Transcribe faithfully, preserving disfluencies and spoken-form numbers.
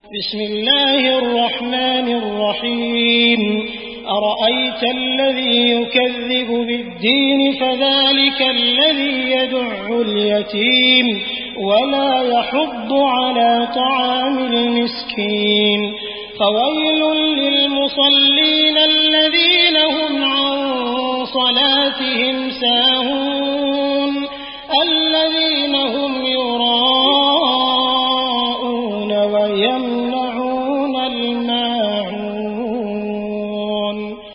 بسم الله الرحمن الرحيم أرأيت الذي يكذب بالدين فذلك الذي يدع اليتيم ولا يحض على طعام المسكين فويل للمصلين الذين هم عن صلاتهم ساهون الذين